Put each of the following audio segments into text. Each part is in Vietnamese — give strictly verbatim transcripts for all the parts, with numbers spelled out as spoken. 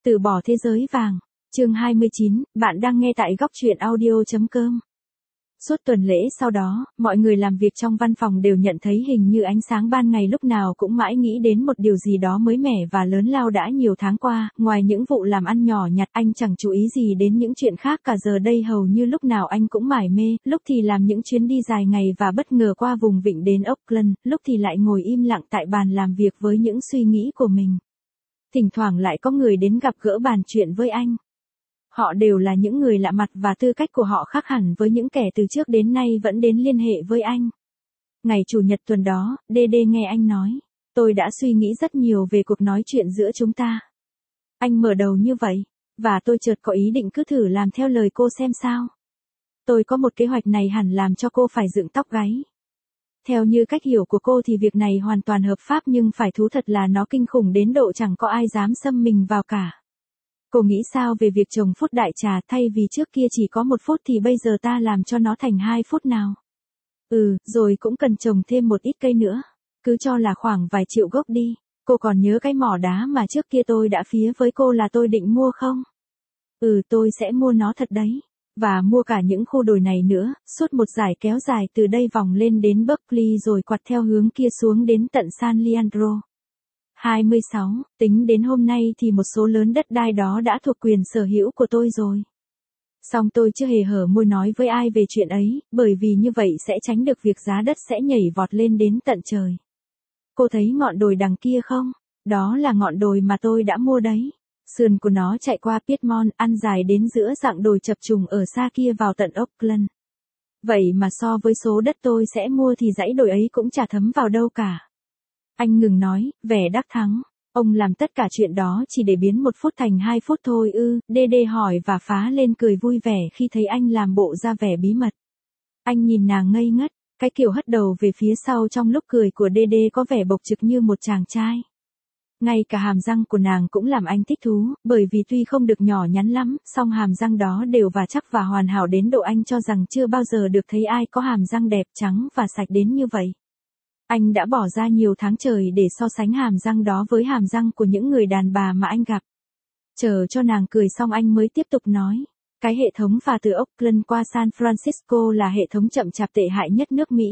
Từ bỏ thế giới vàng. Chương hai mươi chín, bạn đang nghe tại góc truyện audio chấm com. Suốt tuần lễ sau đó, mọi người làm việc trong văn phòng đều nhận thấy hình như ánh sáng ban ngày lúc nào cũng mãi nghĩ đến một điều gì đó mới mẻ và lớn lao đã nhiều tháng qua, ngoài những vụ làm ăn nhỏ nhặt anh chẳng chú ý gì đến những chuyện khác cả giờ đây hầu như lúc nào anh cũng mải mê, lúc thì làm những chuyến đi dài ngày và bất ngờ qua vùng vịnh đến Auckland, lúc thì lại ngồi im lặng tại bàn làm việc với những suy nghĩ của mình. Thỉnh thoảng lại có người đến gặp gỡ bàn chuyện với anh. Họ đều là những người lạ mặt và tư cách của họ khác hẳn với những kẻ từ trước đến nay vẫn đến liên hệ với anh. Ngày Chủ nhật tuần đó, đê đê nghe anh nói, tôi đã suy nghĩ rất nhiều về cuộc nói chuyện giữa chúng ta. Anh mở đầu như vậy, và tôi chợt có ý định cứ thử làm theo lời cô xem sao. Tôi có một kế hoạch này hẳn làm cho cô phải dựng tóc gáy. Theo như cách hiểu của cô thì việc này hoàn toàn hợp pháp nhưng phải thú thật là nó kinh khủng đến độ chẳng có ai dám xâm mình vào cả. Cô nghĩ sao về việc trồng phút đại trà thay vì trước kia chỉ có một phút thì bây giờ ta làm cho nó thành hai phút nào? Ừ, rồi cũng cần trồng thêm một ít cây nữa. Cứ cho là khoảng vài triệu gốc đi. Cô còn nhớ cái mỏ đá mà trước kia tôi đã phía với cô là tôi định mua không? Ừ, tôi sẽ mua nó thật đấy. Và mua cả những khu đồi này nữa, suốt một dải kéo dài từ đây vòng lên đến Berkeley rồi quặt theo hướng kia xuống đến tận San Leandro. hai mươi sáu, tính đến hôm nay thì một số lớn đất đai đó đã thuộc quyền sở hữu của tôi rồi. Song tôi chưa hề hở môi nói với ai về chuyện ấy, bởi vì như vậy sẽ tránh được việc giá đất sẽ nhảy vọt lên đến tận trời. Cô thấy ngọn đồi đằng kia không? Đó là ngọn đồi mà tôi đã mua đấy. Sườn của nó chạy qua Piedmont, ăn dài đến giữa dạng đồi chập trùng ở xa kia vào tận Auckland. Vậy mà so với số đất tôi sẽ mua thì dãy đồi ấy cũng chả thấm vào đâu cả. Anh ngừng nói, vẻ đắc thắng. Ông làm tất cả chuyện đó chỉ để biến một phút thành hai phút thôi ư, đê đê hỏi và phá lên cười vui vẻ khi thấy anh làm bộ ra vẻ bí mật. Anh nhìn nàng ngây ngất, cái kiểu hất đầu về phía sau trong lúc cười của đê đê có vẻ bộc trực như một chàng trai. Ngay cả hàm răng của nàng cũng làm anh thích thú, bởi vì tuy không được nhỏ nhắn lắm, song hàm răng đó đều và chắc và hoàn hảo đến độ anh cho rằng chưa bao giờ được thấy ai có hàm răng đẹp trắng và sạch đến như vậy. Anh đã bỏ ra nhiều tháng trời để so sánh hàm răng đó với hàm răng của những người đàn bà mà anh gặp. Chờ cho nàng cười xong anh mới tiếp tục nói. Cái hệ thống phà từ Auckland qua San Francisco là hệ thống chậm chạp tệ hại nhất nước Mỹ.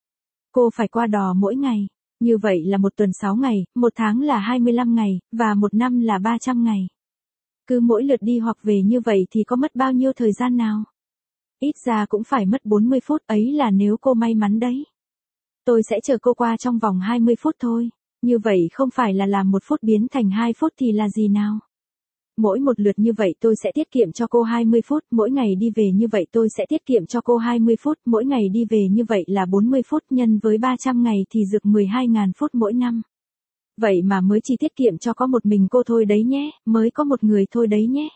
Cô phải qua đò mỗi ngày. Như vậy là một tuần sáu ngày, một tháng là hai mươi lăm ngày, và một năm là ba trăm ngày. Cứ mỗi lượt đi hoặc về như vậy thì có mất bao nhiêu thời gian nào? Ít ra cũng phải mất bốn mươi phút, ấy là nếu cô may mắn đấy. Tôi sẽ chờ cô qua trong vòng hai mươi phút thôi. Như vậy không phải là làm một phút biến thành hai phút thì là gì nào? Mỗi một lượt như vậy tôi sẽ tiết kiệm cho cô hai mươi phút, mỗi ngày đi về như vậy tôi sẽ tiết kiệm cho cô hai mươi phút, mỗi ngày đi về như vậy là bốn mươi phút nhân với ba trăm ngày thì dược mười hai nghìn phút mỗi năm. Vậy mà mới chỉ tiết kiệm cho có một mình cô thôi đấy nhé, mới có một người thôi đấy nhé.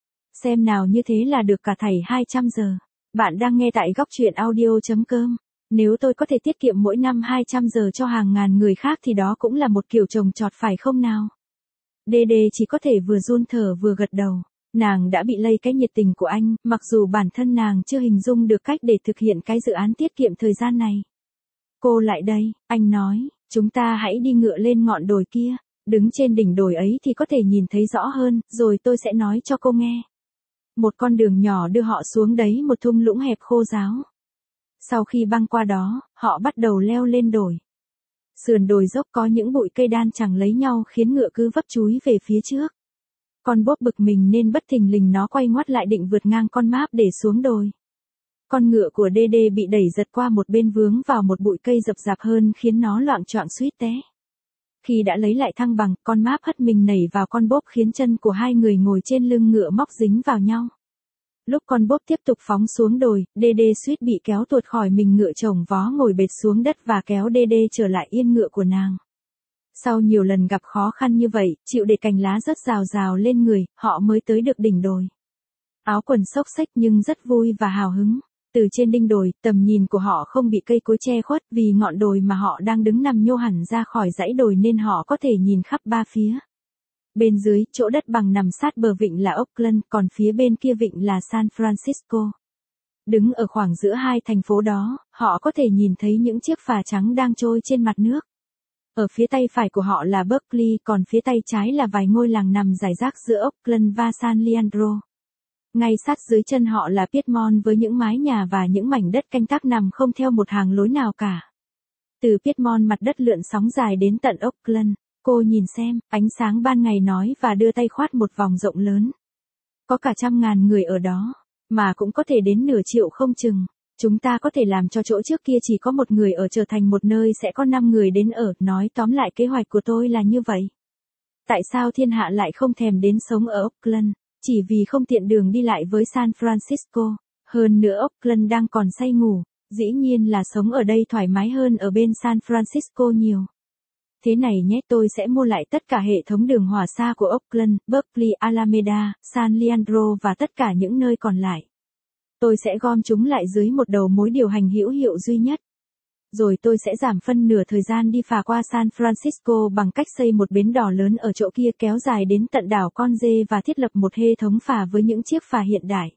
Xem nào như thế là được cả thảy hai trăm giờ. Bạn đang nghe tại góc truyện audio chấm com. Nếu tôi có thể tiết kiệm mỗi năm hai trăm giờ cho hàng ngàn người khác thì đó cũng là một kiểu trồng trọt phải không nào? Đê đê chỉ có thể vừa run thở vừa gật đầu. Nàng đã bị lây cái nhiệt tình của anh, mặc dù bản thân nàng chưa hình dung được cách để thực hiện cái dự án tiết kiệm thời gian này. Cô lại đây, anh nói, chúng ta hãy đi ngựa lên ngọn đồi kia. Đứng trên đỉnh đồi ấy thì có thể nhìn thấy rõ hơn, rồi tôi sẽ nói cho cô nghe. Một con đường nhỏ đưa họ xuống đấy một thung lũng hẹp khô ráo. Sau khi băng qua đó, họ bắt đầu leo lên đồi. Sườn đồi dốc có những bụi cây đan chẳng lấy nhau khiến ngựa cứ vấp chúi về phía trước. Con bốp bực mình nên bất thình lình nó quay ngoắt lại định vượt ngang con máp để xuống đồi. Con ngựa của đê đê bị đẩy giật qua một bên vướng vào một bụi cây rậm rạp hơn khiến nó loạng choạng suýt té. Khi đã lấy lại thăng bằng, con máp hất mình nảy vào con bốp khiến chân của hai người ngồi trên lưng ngựa móc dính vào nhau. Lúc con bốp tiếp tục phóng xuống đồi, đê đê suýt bị kéo tuột khỏi mình ngựa chồng vó ngồi bệt xuống đất và kéo đê đê trở lại yên ngựa của nàng. Sau nhiều lần gặp khó khăn như vậy, chịu để cành lá rớt rào rào lên người, họ mới tới được đỉnh đồi. Áo quần xốc xếch nhưng rất vui và hào hứng. Từ trên đỉnh đồi, tầm nhìn của họ không bị cây cối che khuất vì ngọn đồi mà họ đang đứng nằm nhô hẳn ra khỏi dãy đồi nên họ có thể nhìn khắp ba phía. Bên dưới, chỗ đất bằng nằm sát bờ vịnh là Auckland, còn phía bên kia vịnh là San Francisco. Đứng ở khoảng giữa hai thành phố đó, họ có thể nhìn thấy những chiếc phà trắng đang trôi trên mặt nước. Ở phía tay phải của họ là Berkeley, còn phía tay trái là vài ngôi làng nằm rải rác giữa Oakland và San Leandro. Ngay sát dưới chân họ là Piedmont với những mái nhà và những mảnh đất canh tác nằm không theo một hàng lối nào cả. Từ Piedmont mặt đất lượn sóng dài đến tận Oakland. Cô nhìn xem, ánh sáng ban ngày nói và đưa tay khoát một vòng rộng lớn. Có cả trăm ngàn người ở đó, mà cũng có thể đến nửa triệu không chừng. Chúng ta có thể làm cho chỗ trước kia chỉ có một người ở trở thành một nơi sẽ có năm người đến ở. Nói tóm lại kế hoạch của tôi là như vậy. Tại sao thiên hạ lại không thèm đến sống ở Oakland? Chỉ vì không tiện đường đi lại với San Francisco. Hơn nữa Oakland đang còn say ngủ. Dĩ nhiên là sống ở đây thoải mái hơn ở bên San Francisco nhiều. Thế này nhé, tôi sẽ mua lại tất cả hệ thống đường hỏa xa của Oakland, Berkeley, Alameda, San Leandro và tất cả những nơi còn lại. Tôi sẽ gom chúng lại dưới một đầu mối điều hành hữu hiệu duy nhất. Rồi tôi sẽ giảm phân nửa thời gian đi phà qua San Francisco bằng cách xây một bến đò lớn ở chỗ kia kéo dài đến tận đảo Con Dê và thiết lập một hệ thống phà với những chiếc phà hiện đại.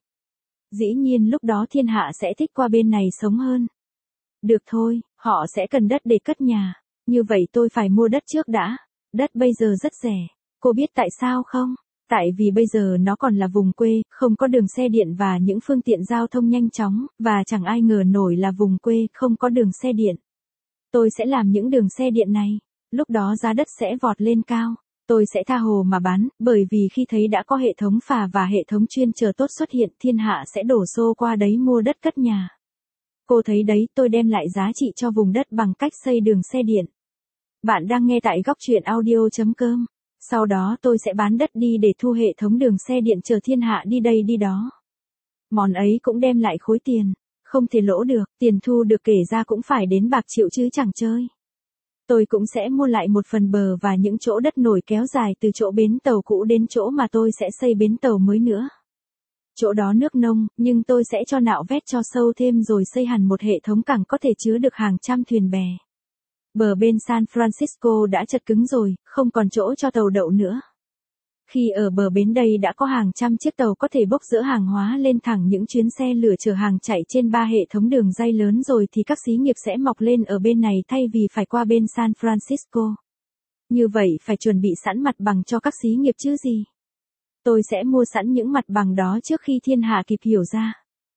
Dĩ nhiên lúc đó thiên hạ sẽ thích qua bên này sống hơn. Được thôi, họ sẽ cần đất để cất nhà. Như vậy tôi phải mua đất trước đã. Đất bây giờ rất rẻ. Cô biết tại sao không? Tại vì bây giờ nó còn là vùng quê, không có đường xe điện và những phương tiện giao thông nhanh chóng, và chẳng ai ngờ nổi là vùng quê không có đường xe điện. Tôi sẽ làm những đường xe điện này. Lúc đó giá đất sẽ vọt lên cao. Tôi sẽ tha hồ mà bán, bởi vì khi thấy đã có hệ thống phà và hệ thống chuyên chở tốt xuất hiện, thiên hạ sẽ đổ xô qua đấy mua đất cất nhà. Cô thấy đấy, tôi đem lại giá trị cho vùng đất bằng cách xây đường xe điện. Bạn đang nghe tại góc truyện audio chấm com. Sau đó tôi sẽ bán đất đi để thu hệ thống đường xe điện chở thiên hạ đi đây đi đó. Món ấy cũng đem lại khối tiền. Không thể lỗ được, tiền thu được kể ra cũng phải đến bạc triệu chứ chẳng chơi. Tôi cũng sẽ mua lại một phần bờ và những chỗ đất nổi kéo dài từ chỗ bến tàu cũ đến chỗ mà tôi sẽ xây bến tàu mới nữa. Chỗ đó nước nông, nhưng tôi sẽ cho nạo vét cho sâu thêm rồi xây hẳn một hệ thống cảng có thể chứa được hàng trăm thuyền bè. Bờ bên San Francisco đã chật cứng rồi, không còn chỗ cho tàu đậu nữa. Khi ở bờ bến đây đã có hàng trăm chiếc tàu có thể bốc dỡ hàng hóa lên thẳng những chuyến xe lửa chở hàng chạy trên ba hệ thống đường ray lớn rồi thì các xí nghiệp sẽ mọc lên ở bên này thay vì phải qua bên San Francisco. Như vậy phải chuẩn bị sẵn mặt bằng cho các xí nghiệp chứ gì. Tôi sẽ mua sẵn những mặt bằng đó trước khi thiên hạ kịp hiểu ra.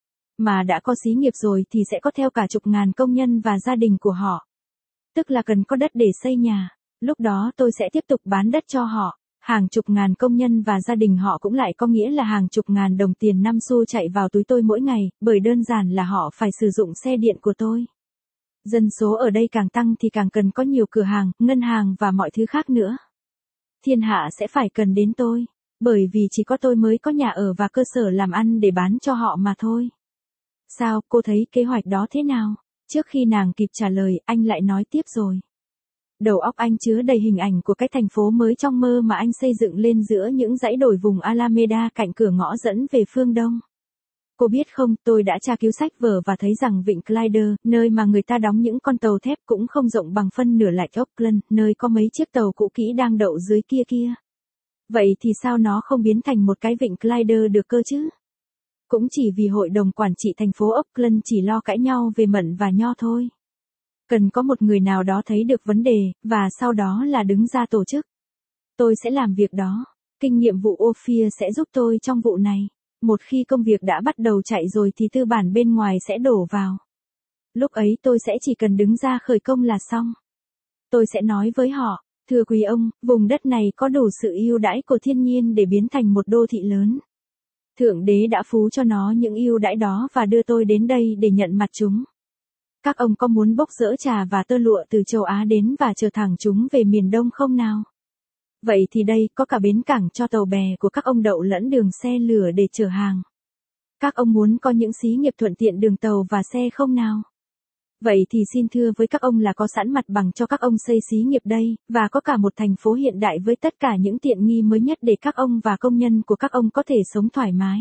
Mà đã có xí nghiệp rồi thì sẽ có theo cả chục ngàn công nhân và gia đình của họ. Tức là cần có đất để xây nhà. Lúc đó tôi sẽ tiếp tục bán đất cho họ. Hàng chục ngàn công nhân và gia đình họ cũng lại có nghĩa là hàng chục ngàn đồng tiền năm xu chạy vào túi tôi mỗi ngày, bởi đơn giản là họ phải sử dụng xe điện của tôi. Dân số ở đây càng tăng thì càng cần có nhiều cửa hàng, ngân hàng và mọi thứ khác nữa. Thiên hạ sẽ phải cần đến tôi, bởi vì chỉ có tôi mới có nhà ở và cơ sở làm ăn để bán cho họ mà thôi. Sao, cô thấy kế hoạch đó thế nào? Trước khi nàng kịp trả lời, anh lại nói tiếp rồi. Đầu óc anh chứa đầy hình ảnh của cái thành phố mới trong mơ mà anh xây dựng lên giữa những dãy đồi vùng Alameda cạnh cửa ngõ dẫn về phương Đông. Cô biết không, tôi đã tra cứu sách vở và thấy rằng vịnh Clyde, nơi mà người ta đóng những con tàu thép cũng không rộng bằng phân nửa lại Oakland, nơi có mấy chiếc tàu cũ kỹ đang đậu dưới kia kia. Vậy thì sao nó không biến thành một cái vịnh Clyde được cơ chứ? Cũng chỉ vì hội đồng quản trị thành phố Oakland chỉ lo cãi nhau về mận và nho thôi. Cần có một người nào đó thấy được vấn đề, và sau đó là đứng ra tổ chức. Tôi sẽ làm việc đó. Kinh nghiệm vụ Ophir sẽ giúp tôi trong vụ này. Một khi công việc đã bắt đầu chạy rồi thì tư bản bên ngoài sẽ đổ vào. Lúc ấy tôi sẽ chỉ cần đứng ra khởi công là xong. Tôi sẽ nói với họ, thưa quý ông, vùng đất này có đủ sự ưu đãi của thiên nhiên để biến thành một đô thị lớn. Thượng đế đã phú cho nó những ưu đãi đó và đưa tôi đến đây để nhận mặt chúng. Các ông có muốn bốc dỡ trà và tơ lụa từ châu Á đến và chở thẳng chúng về miền Đông không nào? Vậy thì đây có cả bến cảng cho tàu bè của các ông đậu lẫn đường xe lửa để chở hàng. Các ông muốn có những xí nghiệp thuận tiện đường tàu và xe không nào? Vậy thì xin thưa với các ông là có sẵn mặt bằng cho các ông xây xí nghiệp đây, và có cả một thành phố hiện đại với tất cả những tiện nghi mới nhất để các ông và công nhân của các ông có thể sống thoải mái.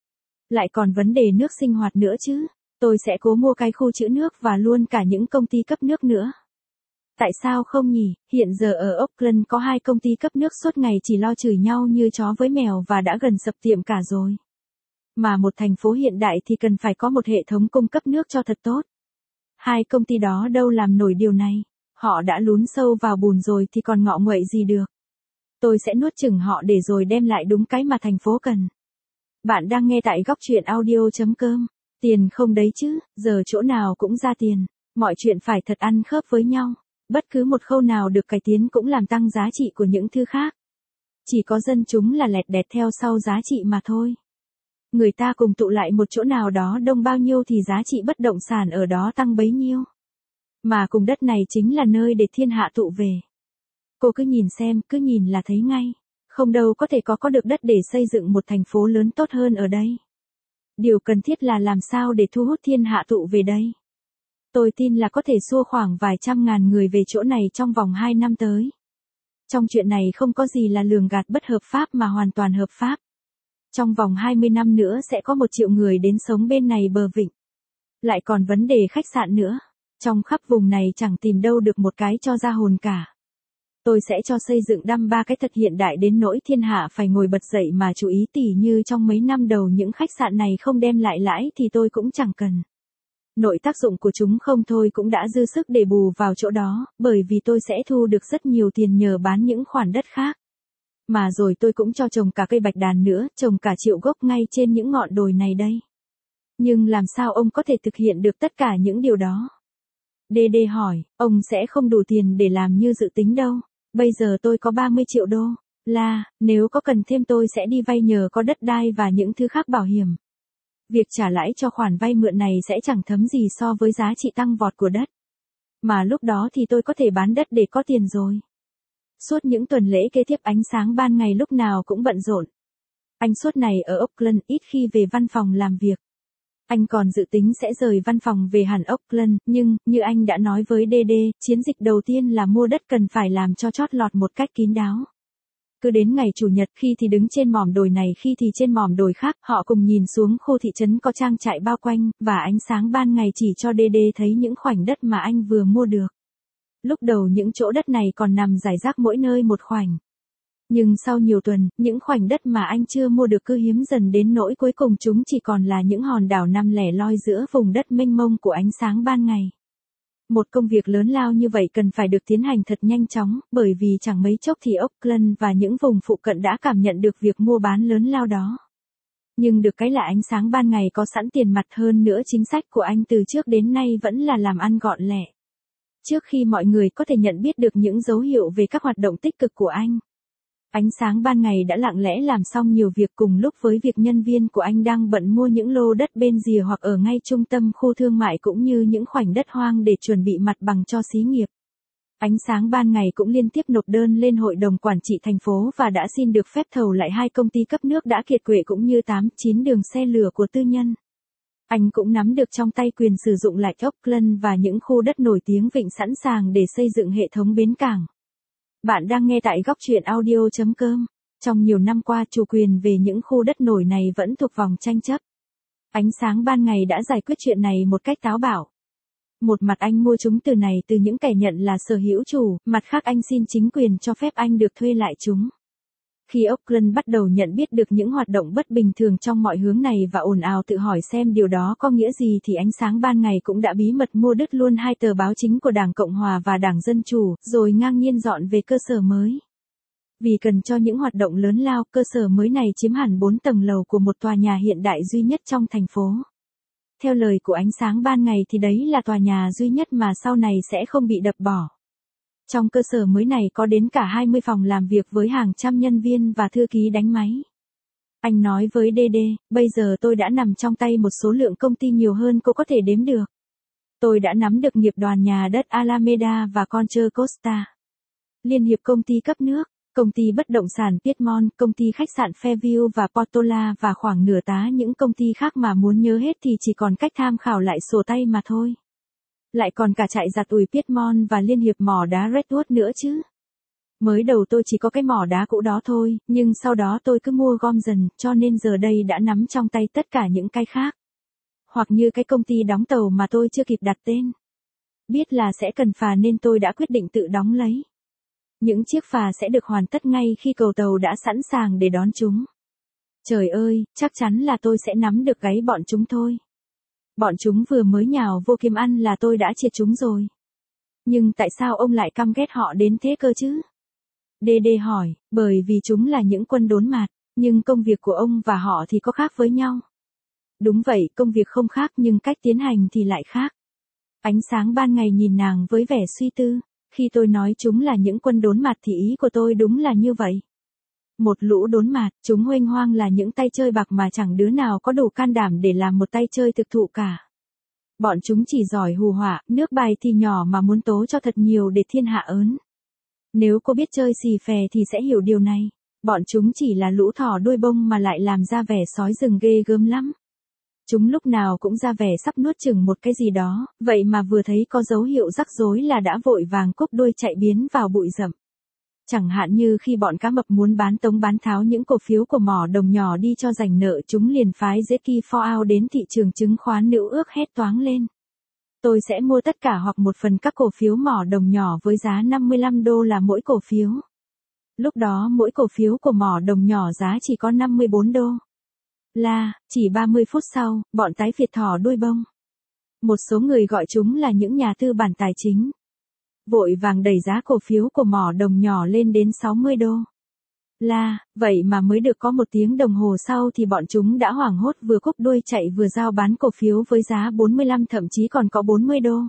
Lại còn vấn đề nước sinh hoạt nữa chứ. Tôi sẽ cố mua cái khu trữ nước và luôn cả những công ty cấp nước nữa. Tại sao không nhỉ? Hiện giờ ở Oakland có hai công ty cấp nước suốt ngày chỉ lo chửi nhau như chó với mèo và đã gần sập tiệm cả rồi. Mà một thành phố hiện đại thì cần phải có một hệ thống cung cấp nước cho thật tốt. Hai công ty đó đâu làm nổi điều này. Họ đã lún sâu vào bùn rồi thì còn ngọ nguậy gì được. Tôi sẽ nuốt chửng họ để rồi đem lại đúng cái mà thành phố cần. Bạn đang nghe tại góc truyện audio.com. Tiền không đấy chứ, giờ chỗ nào cũng ra tiền. Mọi chuyện phải thật ăn khớp với nhau. Bất cứ một khâu nào được cải tiến cũng làm tăng giá trị của những thứ khác. Chỉ có dân chúng là lẹt đẹt theo sau giá trị mà thôi. Người ta cùng tụ lại một chỗ nào đó đông bao nhiêu thì giá trị bất động sản ở đó tăng bấy nhiêu. Mà cùng đất này chính là nơi để thiên hạ tụ về. Cô cứ nhìn xem, cứ nhìn là thấy ngay. Không đâu có thể có có được đất để xây dựng một thành phố lớn tốt hơn ở đây. Điều cần thiết là làm sao để thu hút thiên hạ tụ về đây. Tôi tin là có thể xua khoảng vài trăm ngàn người về chỗ này trong vòng hai năm tới. Trong chuyện này không có gì là lường gạt bất hợp pháp mà hoàn toàn hợp pháp. Trong vòng hai mươi năm nữa sẽ có một triệu người đến sống bên này bờ vịnh. Lại còn vấn đề khách sạn nữa. Trong khắp vùng này chẳng tìm đâu được một cái cho ra hồn cả. Tôi sẽ cho xây dựng đăm ba cái thật hiện đại đến nỗi thiên hạ phải ngồi bật dậy mà chú ý, tỉ như trong mấy năm đầu những khách sạn này không đem lại lãi thì tôi cũng chẳng cần. Nội tác dụng của chúng không thôi cũng đã dư sức để bù vào chỗ đó, bởi vì tôi sẽ thu được rất nhiều tiền nhờ bán những khoản đất khác. Mà rồi tôi cũng cho trồng cả cây bạch đàn nữa, trồng cả triệu gốc ngay trên những ngọn đồi này đây. Nhưng làm sao ông có thể thực hiện được tất cả những điều đó? đê đê hỏi, ông sẽ không đủ tiền để làm như dự tính đâu. Bây giờ tôi có ba mươi triệu đô. Là, nếu có cần thêm tôi sẽ đi vay nhờ có đất đai và những thứ khác bảo hiểm. Việc trả lãi cho khoản vay mượn này sẽ chẳng thấm gì so với giá trị tăng vọt của đất. Mà lúc đó thì tôi có thể bán đất để có tiền rồi. Suốt những tuần lễ kế tiếp ánh sáng ban ngày lúc nào cũng bận rộn. Anh suốt này ở Auckland ít khi về văn phòng làm việc. Anh còn dự tính sẽ rời văn phòng về hẳn Auckland, nhưng, như anh đã nói với đê đê, chiến dịch đầu tiên là mua đất cần phải làm cho chót lọt một cách kín đáo. Cứ đến ngày Chủ nhật khi thì đứng trên mỏm đồi này khi thì trên mỏm đồi khác, họ cùng nhìn xuống khu thị trấn có trang trại bao quanh, và ánh sáng ban ngày chỉ cho đê đê thấy những khoảnh đất mà anh vừa mua được. Lúc đầu những chỗ đất này còn nằm rải rác mỗi nơi một khoảnh. Nhưng sau nhiều tuần, những khoảnh đất mà anh chưa mua được cứ hiếm dần đến nỗi cuối cùng chúng chỉ còn là những hòn đảo nằm lẻ loi giữa vùng đất mênh mông của ánh sáng ban ngày. Một công việc lớn lao như vậy cần phải được tiến hành thật nhanh chóng, bởi vì chẳng mấy chốc thì Auckland và những vùng phụ cận đã cảm nhận được việc mua bán lớn lao đó. Nhưng được cái là ánh sáng ban ngày có sẵn tiền mặt, hơn nữa chính sách của anh từ trước đến nay vẫn là làm ăn gọn lẹ. Trước khi mọi người có thể nhận biết được những dấu hiệu về các hoạt động tích cực của anh, ánh sáng ban ngày đã lặng lẽ làm xong nhiều việc cùng lúc với việc nhân viên của anh đang bận mua những lô đất bên rìa hoặc ở ngay trung tâm khu thương mại cũng như những khoảnh đất hoang để chuẩn bị mặt bằng cho xí nghiệp. Ánh sáng ban ngày cũng liên tiếp nộp đơn lên Hội đồng Quản trị thành phố và đã xin được phép thầu lại hai công ty cấp nước đã kiệt quệ cũng như tám chín đường xe lửa của tư nhân. Anh cũng nắm được trong tay quyền sử dụng lại Auckland và những khu đất nổi tiếng vịnh sẵn sàng để xây dựng hệ thống bến cảng. Bạn đang nghe tại góc truyện audio.com. Trong nhiều năm qua chủ quyền về những khu đất nổi này vẫn thuộc vòng tranh chấp. Ánh sáng ban ngày đã giải quyết chuyện này một cách táo bạo. Một mặt anh mua chúng từ này từ những kẻ nhận là sở hữu chủ, mặt khác anh xin chính quyền cho phép anh được thuê lại chúng. Khi Auckland bắt đầu nhận biết được những hoạt động bất bình thường trong mọi hướng này và ồn ào tự hỏi xem điều đó có nghĩa gì thì ánh sáng ban ngày cũng đã bí mật mua đứt luôn hai tờ báo chính của Đảng Cộng Hòa và Đảng Dân Chủ, rồi ngang nhiên dọn về cơ sở mới. Vì cần cho những hoạt động lớn lao, cơ sở mới này chiếm hẳn bốn tầng lầu của một tòa nhà hiện đại duy nhất trong thành phố. Theo lời của ánh sáng ban ngày thì đấy là tòa nhà duy nhất mà sau này sẽ không bị đập bỏ. Trong cơ sở mới này có đến cả hai mươi phòng làm việc với hàng trăm nhân viên và thư ký đánh máy. Anh nói với đê đê, bây giờ tôi đã nằm trong tay một số lượng công ty nhiều hơn cô có thể đếm được. Tôi đã nắm được nghiệp đoàn nhà đất Alameda và Contra Costa, Liên hiệp công ty cấp nước, công ty bất động sản Piedmont, công ty khách sạn Fairview và Portola và khoảng nửa tá những công ty khác mà muốn nhớ hết thì chỉ còn cách tham khảo lại sổ tay mà thôi. Lại còn cả trại giặt ủi Piedmont và Liên hiệp mỏ đá Redwood nữa chứ. Mới đầu tôi chỉ có cái mỏ đá cũ đó thôi, nhưng sau đó tôi cứ mua gom dần, cho nên giờ đây đã nắm trong tay tất cả những cái khác. Hoặc như cái công ty đóng tàu mà tôi chưa kịp đặt tên. Biết là sẽ cần phà nên tôi đã quyết định tự đóng lấy. Những chiếc phà sẽ được hoàn tất ngay khi cầu tàu đã sẵn sàng để đón chúng. Trời ơi, chắc chắn là tôi sẽ nắm được gáy bọn chúng thôi. Bọn chúng vừa mới nhào vô kiếm ăn là tôi đã triệt chúng rồi. Nhưng tại sao ông lại căm ghét họ đến thế cơ chứ? Đê Đê hỏi, bởi vì chúng là những quân đốn mạt, nhưng công việc của ông và họ thì có khác với nhau. Đúng vậy, công việc không khác nhưng cách tiến hành thì lại khác. Ánh sáng ban ngày nhìn nàng với vẻ suy tư, khi tôi nói chúng là những quân đốn mạt thì ý của tôi đúng là như vậy. Một lũ đốn mạt, chúng huênh hoang là những tay chơi bạc mà chẳng đứa nào có đủ can đảm để làm một tay chơi thực thụ cả. Bọn chúng chỉ giỏi hù họa, nước bài thì nhỏ mà muốn tố cho thật nhiều để thiên hạ ớn. Nếu cô biết chơi xì phè thì sẽ hiểu điều này. Bọn chúng chỉ là lũ thỏ đuôi bông mà lại làm ra vẻ sói rừng ghê gớm lắm. Chúng lúc nào cũng ra vẻ sắp nuốt chửng một cái gì đó, vậy mà vừa thấy có dấu hiệu rắc rối là đã vội vàng cúp đuôi chạy biến vào bụi rậm. Chẳng hạn như khi bọn cá mập muốn bán tống bán tháo những cổ phiếu của mỏ đồng nhỏ đi cho rảnh nợ, chúng liền phái Jackie Fallout đến thị trường chứng khoán nữ ước hét toáng lên. Tôi sẽ mua tất cả hoặc một phần các cổ phiếu mỏ đồng nhỏ với giá năm mươi lăm đô la mỗi cổ phiếu. Lúc đó mỗi cổ phiếu của mỏ đồng nhỏ giá chỉ có năm mươi bốn đô la, chỉ ba mươi phút sau, bọn tái Việt thỏ đuôi bông. Một số người gọi chúng là những nhà tư bản tài chính. Vội vàng đẩy giá cổ phiếu của mỏ đồng nhỏ lên đến sáu mươi đô la, vậy mà mới được có một tiếng đồng hồ sau thì bọn chúng đã hoảng hốt vừa cúp đuôi chạy vừa giao bán cổ phiếu với giá bốn mươi lăm thậm chí còn có bốn mươi đô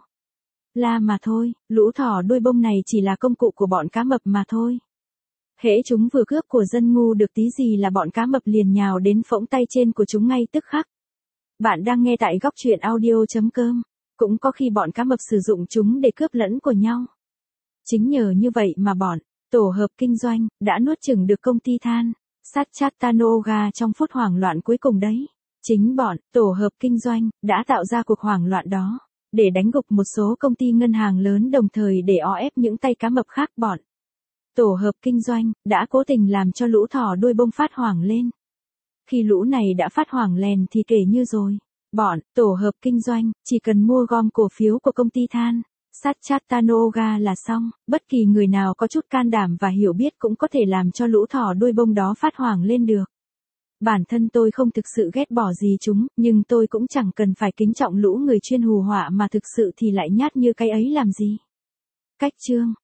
la mà thôi. Lũ thỏ đuôi bông này chỉ là công cụ của bọn cá mập mà thôi. Hễ chúng vừa cướp của dân ngu được tí gì là bọn cá mập liền nhào đến phỗng tay trên của chúng ngay tức khắc. Bạn đang nghe tại góc truyện audio.com. Cũng có khi bọn cá mập sử dụng chúng để cướp lẫn của nhau. Chính nhờ như vậy mà bọn tổ hợp kinh doanh đã nuốt chửng được công ty than sắt Chattanooga trong phút hoảng loạn cuối cùng đấy. Chính bọn tổ hợp kinh doanh đã tạo ra cuộc hoảng loạn đó để đánh gục một số công ty ngân hàng lớn, đồng thời để o ép những tay cá mập khác. Bọn tổ hợp kinh doanh đã cố tình làm cho lũ thỏ đuôi bông phát hoảng lên. Khi lũ này đã phát hoảng lèn thì kể như rồi. Bọn tổ hợp kinh doanh chỉ cần mua gom cổ phiếu của công ty than sắt Chattanooga là xong. Bất kỳ người nào có chút can đảm và hiểu biết cũng có thể làm cho lũ thỏ đuôi bông đó phát hoảng lên được. Bản thân tôi không thực sự ghét bỏ gì chúng, nhưng tôi cũng chẳng cần phải kính trọng lũ người chuyên hù họa mà thực sự thì lại nhát như cái ấy làm gì. Cách chương